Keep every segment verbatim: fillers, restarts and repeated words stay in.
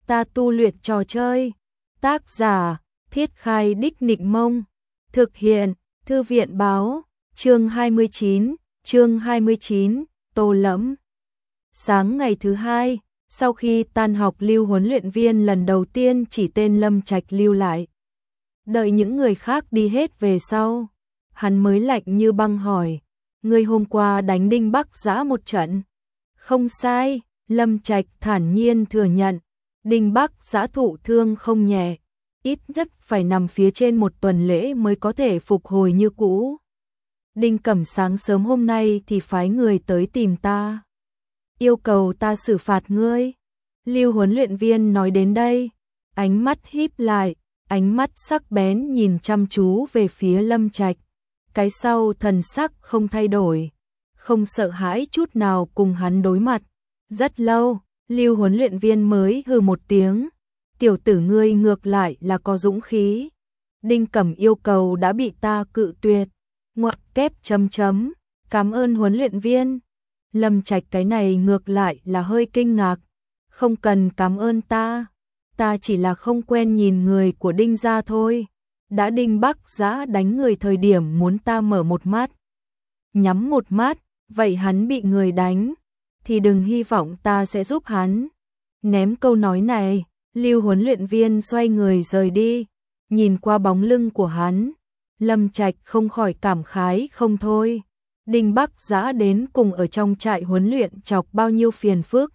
ta tu luyện trò chơi. Tác giả, Thiết Khai Đích Nịnh Mông. Thực hiện, Thư viện Báo. Chương hai mươi chín, chương hai mươi chín, Tô Lẫm. Sáng ngày thứ hai, sau khi tan học, Lưu huấn luyện viên lần đầu tiên chỉ tên Lâm Trạch lưu lại. Đợi những người khác đi hết về sau, hắn mới lạnh như băng hỏi, ngươi hôm qua đánh Đinh Bắc Giã một trận. Không sai, Lâm Trạch thản nhiên thừa nhận, Đinh Bắc Giã thụ thương không nhẹ, ít nhất phải nằm phía trên một tuần lễ mới có thể phục hồi như cũ. Đinh Cẩm sáng sớm hôm nay thì phái người tới tìm ta, yêu cầu ta xử phạt ngươi. Lưu huấn luyện viên nói đến đây, ánh mắt híp lại, ánh mắt sắc bén nhìn chăm chú về phía Lâm Trạch. Cái sau thần sắc không thay đổi, không sợ hãi chút nào cùng hắn đối mặt. Rất lâu, Lưu huấn luyện viên mới hừ một tiếng, tiểu tử ngươi ngược lại là có dũng khí. Đinh Cẩm yêu cầu đã bị ta cự tuyệt. Ngoặc kép chấm chấm, cảm ơn huấn luyện viên. Lâm Trạch cái này ngược lại là hơi kinh ngạc. Không cần cảm ơn ta, ta chỉ là không quen nhìn người của Đinh gia thôi. Đã Đinh Bắc Giã đánh người thời điểm muốn ta mở một mắt, nhắm một mắt, vậy hắn bị người đánh, thì đừng hy vọng ta sẽ giúp hắn. Ném câu nói này, Lưu huấn luyện viên xoay người rời đi, nhìn qua bóng lưng của hắn. Lâm Trạch không khỏi cảm khái không thôi. Đinh Bắc Giã đến cùng ở trong trại huấn luyện chọc bao nhiêu phiền phức,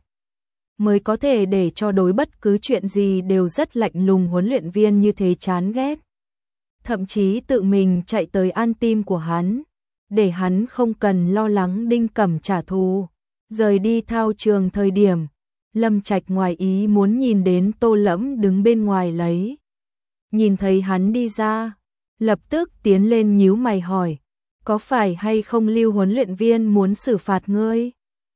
mới có thể để cho đối bất cứ chuyện gì đều rất lạnh lùng huấn luyện viên như thế chán ghét. Thậm chí tự mình chạy tới an tim của hắn, để hắn không cần lo lắng Đinh Cẩm trả thù. Rời đi thao trường thời điểm, Lâm Trạch ngoài ý muốn nhìn đến Tô Lẫm đứng bên ngoài lấy. Nhìn thấy hắn đi ra, lập tức tiến lên nhíu mày hỏi, có phải hay không Lưu huấn luyện viên muốn xử phạt ngươi?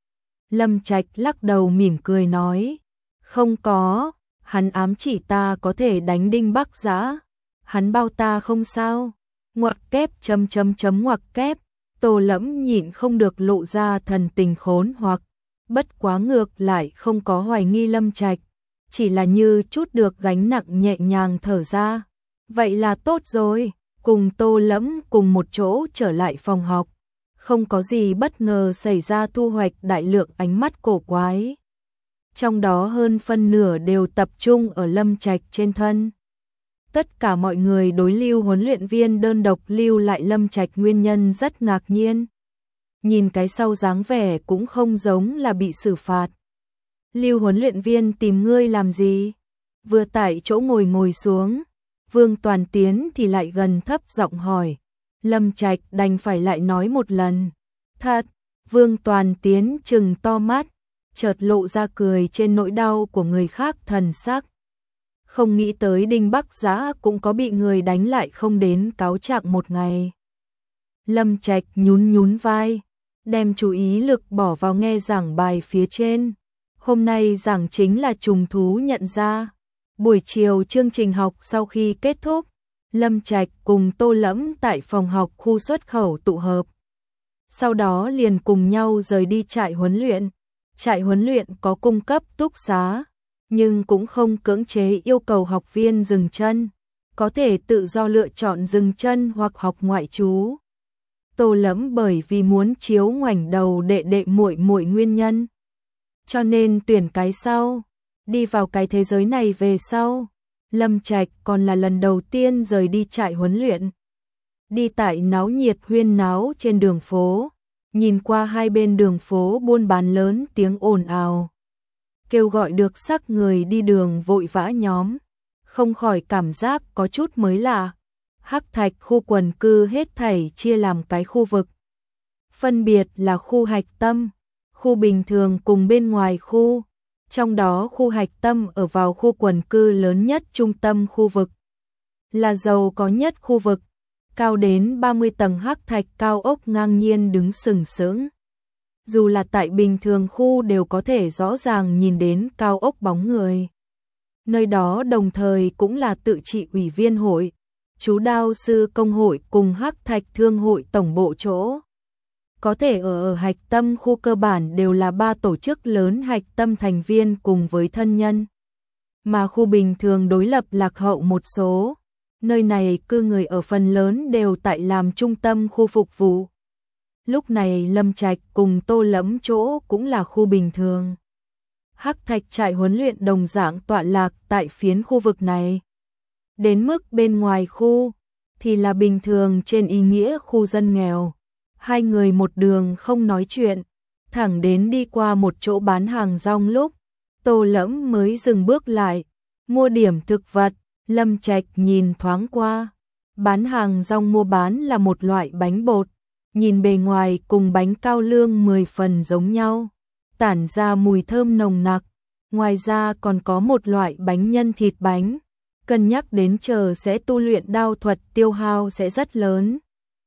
Lâm Trạch lắc đầu mỉm cười nói, không có, hắn ám chỉ ta có thể đánh Đinh Bắc Giã, hắn bao ta không sao. Ngoặc kép chấm chấm chấm ngoặc kép. Tô Lẫm nhịn không được lộ ra thần tình khốn hoặc, bất quá ngược lại không có hoài nghi Lâm Trạch, chỉ là như chút được gánh nặng nhẹ nhàng thở ra. Vậy là tốt rồi, cùng Tô Lẫm cùng một chỗ trở lại phòng học. Không có gì bất ngờ xảy ra, thu hoạch đại lượng ánh mắt cổ quái. Trong đó hơn phân nửa đều tập trung ở Lâm Trạch trên thân. Tất cả mọi người đối Lưu huấn luyện viên đơn độc lưu lại Lâm Trạch nguyên nhân rất ngạc nhiên. Nhìn cái sau dáng vẻ cũng không giống là bị xử phạt. Lưu huấn luyện viên tìm ngươi làm gì? Vừa tại chỗ ngồi ngồi xuống, Vương Toàn Tiến thì lại gần thấp giọng hỏi. Lâm Trạch đành phải lại nói một lần. Thật, Vương Toàn Tiến trừng to mắt, chợt lộ ra cười trên nỗi đau của người khác thần sắc. Không nghĩ tới Đinh Bắc Giã cũng có bị người đánh lại không đến cáo trạng một ngày. Lâm Trạch nhún nhún vai, đem chú ý lực bỏ vào nghe giảng bài phía trên. Hôm nay giảng chính là trùng thú nhận ra. Buổi chiều chương trình học sau khi kết thúc, Lâm Trạch cùng Tô Lẫm tại phòng học khu xuất khẩu tụ hợp. Sau đó liền cùng nhau rời đi trại huấn luyện. Trại huấn luyện có cung cấp túc xá, nhưng cũng không cưỡng chế yêu cầu học viên dừng chân, có thể tự do lựa chọn dừng chân hoặc học ngoại trú. Tô Lẫm bởi vì muốn chiếu ngoảnh đầu đệ đệ muội muội nguyên nhân, cho nên tuyển cái sau. Đi vào cái thế giới này về sau, Lâm Trạch còn là lần đầu tiên rời đi trại huấn luyện. Đi tại náo nhiệt huyên náo trên đường phố, nhìn qua hai bên đường phố buôn bán lớn tiếng ồn ào, kêu gọi được sắc người đi đường vội vã nhóm, không khỏi cảm giác có chút mới lạ. Hắc Thạch khu quần cư hết thảy chia làm cái khu vực, phân biệt là khu hạch tâm, khu bình thường cùng bên ngoài khu. Trong đó khu hạch tâm ở vào khu quần cư lớn nhất trung tâm khu vực, là giàu có nhất khu vực, cao đến ba mươi tầng hắc thạch cao ốc ngang nhiên đứng sừng sững. Dù là tại bình thường khu đều có thể rõ ràng nhìn đến cao ốc bóng người. Nơi đó đồng thời cũng là tự trị ủy viên hội, chú đao sư công hội cùng hắc thạch thương hội tổng bộ chỗ. Có thể ở ở hạch tâm khu cơ bản đều là ba tổ chức lớn hạch tâm thành viên cùng với thân nhân. mà khu bình thường đối lập lạc hậu một số. Nơi này cư người ở phần lớn đều tại làm trung tâm khu phục vụ. Lúc này Lâm Trạch cùng Tô Lẫm chỗ cũng là khu bình thường. Hắc Thạch trại huấn luyện đồng dạng tọa lạc tại phiến khu vực này. Đến mức bên ngoài khu thì là bình thường trên ý nghĩa khu dân nghèo. Hai người một đường không nói chuyện, thẳng đến đi qua một chỗ bán hàng rong lúc Tô Lẫm mới dừng bước lại, mua điểm thực vật. Lâm Trạch nhìn thoáng qua, bán hàng rong mua bán là một loại bánh bột, nhìn bề ngoài cùng bánh cao lương mười phần giống nhau, tản ra mùi thơm nồng nặc. Ngoài ra còn có một loại bánh nhân thịt bánh, cân nhắc đến chờ sẽ tu luyện đao thuật tiêu hao sẽ rất lớn.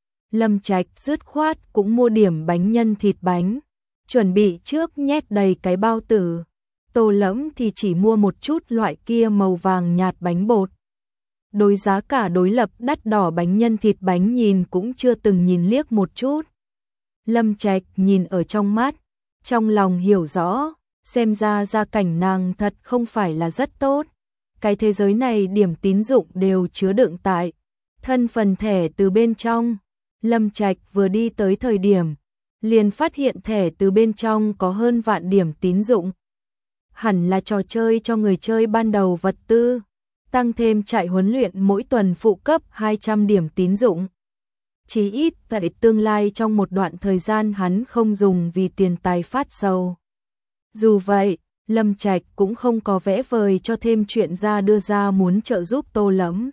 Lâm Trạch dứt khoát cũng mua điểm bánh nhân thịt bánh, chuẩn bị trước nhét đầy cái bao tử. Tô Lẫm thì chỉ mua một chút loại kia màu vàng nhạt bánh bột. Đối giá cả đối lập đắt đỏ bánh nhân thịt bánh nhìn cũng chưa từng nhìn liếc một chút. Lâm Trạch nhìn ở trong mắt, trong lòng hiểu rõ, xem ra gia cảnh nàng thật không phải là rất tốt. Cái thế giới này điểm tín dụng đều chứa đựng tại thân phần thẻ từ bên trong. Lâm Trạch vừa đi tới thời điểm, liền phát hiện thẻ từ bên trong có hơn vạn điểm tín dụng. Hẳn là trò chơi cho người chơi ban đầu vật tư, tăng thêm trại huấn luyện mỗi tuần phụ cấp hai trăm điểm tín dụng. Chí ít tại tương lai trong một đoạn thời gian hắn không dùng vì tiền tài phát sầu. Dù vậy, Lâm Trạch cũng không có vẽ vời cho thêm chuyện ra đưa ra muốn trợ giúp Tô Lẫm.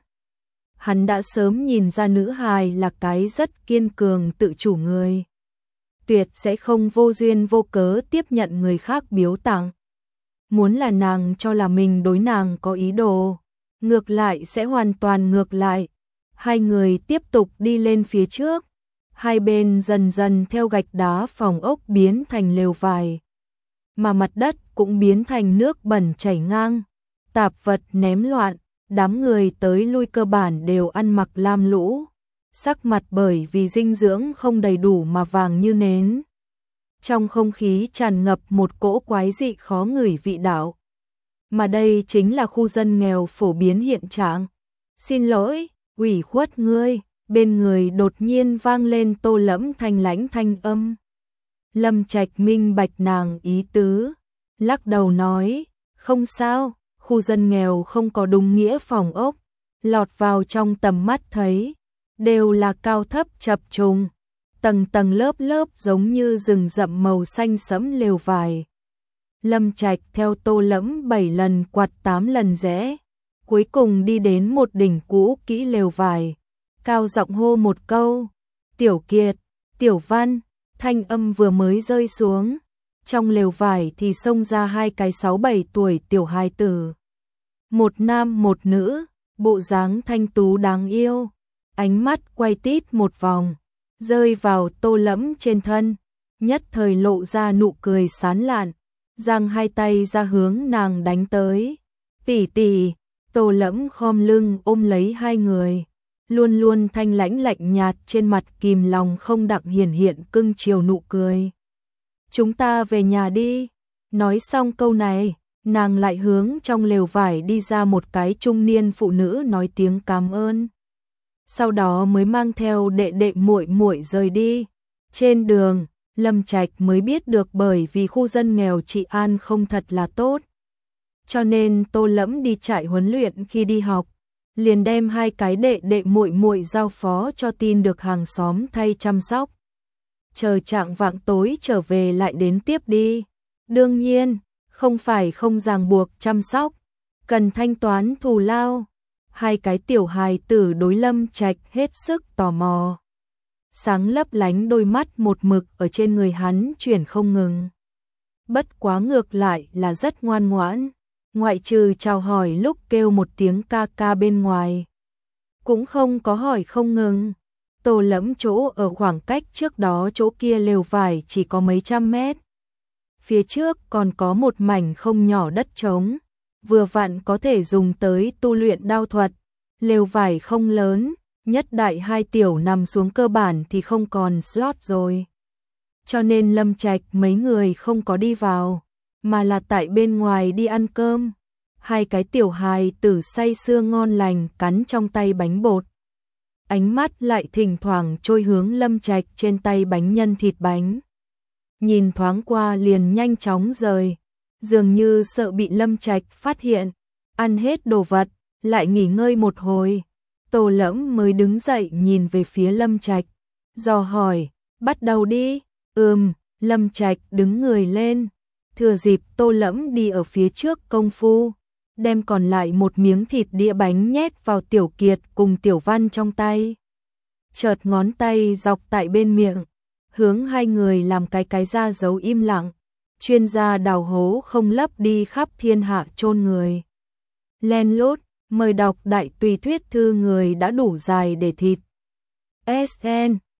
Hắn đã sớm nhìn ra nữ hài là cái rất kiên cường tự chủ người. Tuyệt sẽ không vô duyên vô cớ tiếp nhận người khác biếu tặng. Muốn là nàng cho là mình đối nàng có ý đồ, ngược lại sẽ hoàn toàn ngược lại. Hai người tiếp tục đi lên phía trước, hai bên dần dần theo gạch đá phòng ốc biến thành lều vải, mà mặt đất cũng biến thành nước bẩn chảy ngang, tạp vật ném loạn, đám người tới lui cơ bản đều ăn mặc lam lũ, sắc mặt bởi vì dinh dưỡng không đầy đủ mà vàng như nến. Trong không khí tràn ngập một cỗ quái dị khó ngửi vị đạo. Mà đây chính là khu dân nghèo phổ biến hiện trạng. Xin lỗi, ủy khuất ngươi, bên người đột nhiên vang lên Tô Lẫm thanh lãnh thanh âm. Lâm Trạch minh bạch nàng ý tứ, lắc đầu nói, không sao, khu dân nghèo không có đúng nghĩa phòng ốc, lọt vào trong tầm mắt thấy, đều là cao thấp chập trùng, tầng tầng lớp lớp giống như rừng rậm màu xanh sẫm lều vải. Lâm Trạch theo Tô Lẫm bảy lần quạt tám lần rẽ, cuối cùng đi đến một đỉnh cũ kỹ lều vải, cao giọng hô một câu, Tiểu Kiệt, Tiểu Văn, thanh âm vừa mới rơi xuống, trong lều vải thì xông ra hai cái sáu bảy tuổi tiểu hài tử. Một nam một nữ, bộ dáng thanh tú đáng yêu, ánh mắt quay tít một vòng, rơi vào Tô Lẫm trên thân, nhất thời lộ ra nụ cười sán lạn, giang hai tay ra hướng nàng đánh tới. Tỷ tỷ, Tô Lẫm khom lưng ôm lấy hai người, luôn luôn thanh lãnh lạnh nhạt trên mặt kìm lòng không đặng hiển hiện cưng chiều nụ cười. Chúng ta về nhà đi. Nói xong câu này, nàng lại hướng trong lều vải đi ra một cái trung niên phụ nữ nói tiếng cảm ơn. Sau đó mới mang theo đệ đệ muội muội rời đi. Trên đường, Lâm Trạch mới biết được bởi vì khu dân nghèo trị an không thật là tốt. Cho nên Tô Lẫm đi trại huấn luyện khi đi học, liền đem hai cái đệ đệ muội muội giao phó cho tin được hàng xóm thay chăm sóc. Chờ trạng vạng tối trở về lại đến tiếp đi. Đương nhiên, không phải không ràng buộc chăm sóc, cần thanh toán thù lao. Hai cái tiểu hài tử đối Lâm Trạch hết sức tò mò. Sáng lấp lánh đôi mắt một mực ở trên người hắn chuyển không ngừng. Bất quá ngược lại là rất ngoan ngoãn, ngoại trừ chào hỏi lúc kêu một tiếng ca ca bên ngoài. Cũng không có hỏi không ngừng. Tô Lẫm chỗ ở khoảng cách trước đó chỗ kia lều vải chỉ có mấy trăm mét. Phía trước còn có một mảnh không nhỏ đất trống, vừa vặn có thể dùng tới tu luyện đao thuật. Lều vải không lớn, nhất đại hai tiểu nằm xuống cơ bản thì không còn slot rồi. Cho nên Lâm Trạch mấy người không có đi vào, mà là tại bên ngoài đi ăn cơm. Hai cái tiểu hài tử say sưa ngon lành cắn trong tay bánh bột. Ánh mắt lại thỉnh thoảng trôi hướng Lâm Trạch trên tay bánh nhân thịt bánh. Nhìn thoáng qua liền nhanh chóng rời, dường như sợ bị Lâm Trạch phát hiện. Ăn hết đồ vật, lại nghỉ ngơi một hồi. Tô Lẫm mới đứng dậy nhìn về phía Lâm Trạch, dò hỏi, bắt đầu đi. Ừm, Lâm Trạch đứng người lên, thừa dịp Tô Lẫm đi ở phía trước công phu, đem còn lại một miếng thịt đĩa bánh nhét vào Tiểu Kiệt cùng Tiểu Văn trong tay. Chợt ngón tay dọc tại bên miệng, hướng hai người làm cái cái ra dấu im lặng. Chuyên gia đào hố không lấp đi khắp thiên hạ chôn người. Len lút, mời đọc đại tùy thuyết thư người đã đủ dài để thịt. ét en